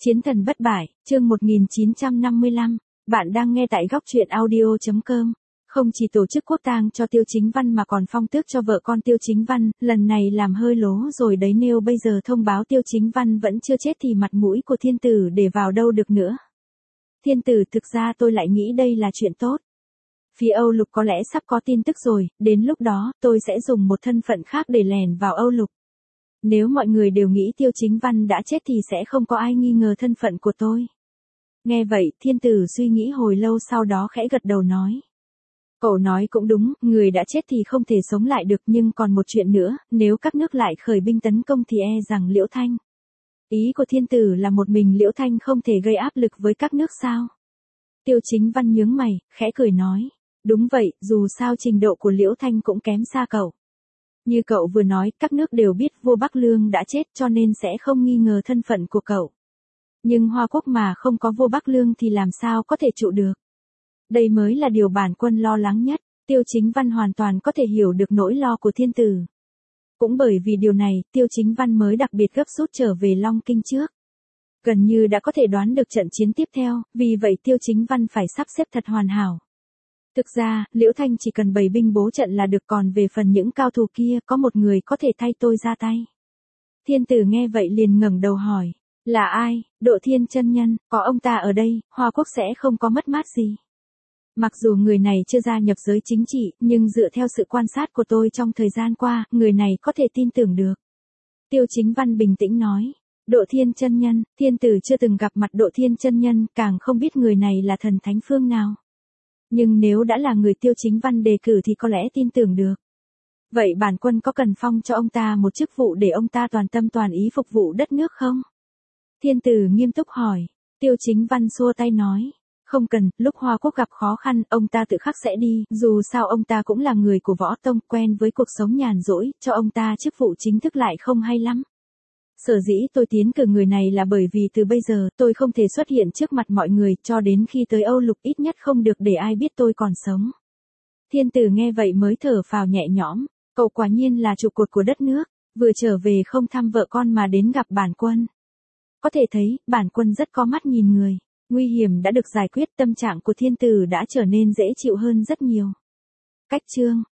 Chiến thần bất bại, chương 1955, bạn đang nghe tại góc truyện audio.com. Không chỉ tổ chức quốc tang cho Tiêu Chính Văn mà còn phong tước cho vợ con Tiêu Chính Văn, lần này làm hơi lố rồi đấy, nếu bây giờ thông báo Tiêu Chính Văn vẫn chưa chết thì mặt mũi của thiên tử để vào đâu được nữa. Thiên tử, thực ra tôi lại nghĩ đây là chuyện tốt. Phía Âu Lục có lẽ sắp có tin tức rồi, đến lúc đó, tôi sẽ dùng một thân phận khác để lèn vào Âu Lục. Nếu mọi người đều nghĩ Tiêu Chính Văn đã chết thì sẽ không có ai nghi ngờ thân phận của tôi. Nghe vậy, thiên tử suy nghĩ hồi lâu sau đó khẽ gật đầu nói. Cậu nói cũng đúng, người đã chết thì không thể sống lại được, nhưng còn một chuyện nữa, nếu các nước lại khởi binh tấn công thì e rằng Liễu Thanh. Ý của thiên tử là một mình Liễu Thanh không thể gây áp lực với các nước sao? Tiêu Chính Văn nhướng mày, khẽ cười nói. Đúng vậy, dù sao trình độ của Liễu Thanh cũng kém xa cậu. Như cậu vừa nói, các nước đều biết vua Bắc Lương đã chết cho nên sẽ không nghi ngờ thân phận của cậu. Nhưng Hoa Quốc mà không có vua Bắc Lương thì làm sao có thể trụ được. Đây mới là điều bản quân lo lắng nhất. Tiêu Chính Văn hoàn toàn có thể hiểu được nỗi lo của thiên tử. Cũng bởi vì điều này, Tiêu Chính Văn mới đặc biệt gấp rút trở về Long Kinh trước. Gần như đã có thể đoán được trận chiến tiếp theo, vì vậy Tiêu Chính Văn phải sắp xếp thật hoàn hảo. Thực ra, Liễu Thanh chỉ cần bày binh bố trận là được, còn về phần những cao thủ kia có một người có thể thay tôi ra tay. Thiên tử nghe vậy liền ngẩng đầu hỏi. Là ai? Độ Thiên chân nhân, có ông ta ở đây, Hoa Quốc sẽ không có mất mát gì. Mặc dù người này chưa gia nhập giới chính trị, nhưng dựa theo sự quan sát của tôi trong thời gian qua, người này có thể tin tưởng được. Tiêu Chính Văn bình tĩnh nói. Độ Thiên chân nhân, thiên tử chưa từng gặp mặt Độ Thiên chân nhân, càng không biết người này là thần thánh phương nào. Nhưng nếu đã là người Tiêu Chính Văn đề cử thì có lẽ tin tưởng được. Vậy bản quân có cần phong cho ông ta một chức vụ để ông ta toàn tâm toàn ý phục vụ đất nước không? Thiên tử nghiêm túc hỏi. Tiêu Chính Văn xua tay nói. Không cần, lúc Hoa Quốc gặp khó khăn, ông ta tự khắc sẽ đi, dù sao ông ta cũng là người của võ tông, quen với cuộc sống nhàn rỗi, cho ông ta chức vụ chính thức lại không hay lắm. Sở dĩ tôi tiến cử người này là bởi vì từ bây giờ tôi không thể xuất hiện trước mặt mọi người, cho đến khi tới Âu Lục ít nhất không được để ai biết tôi còn sống. Thiên tử nghe vậy mới thở phào nhẹ nhõm, cậu quả nhiên là trụ cột của đất nước, vừa trở về không thăm vợ con mà đến gặp bản quân. Có thể thấy, bản quân rất có mắt nhìn người, nguy hiểm đã được giải quyết, tâm trạng của thiên tử đã trở nên dễ chịu hơn rất nhiều. Cách chương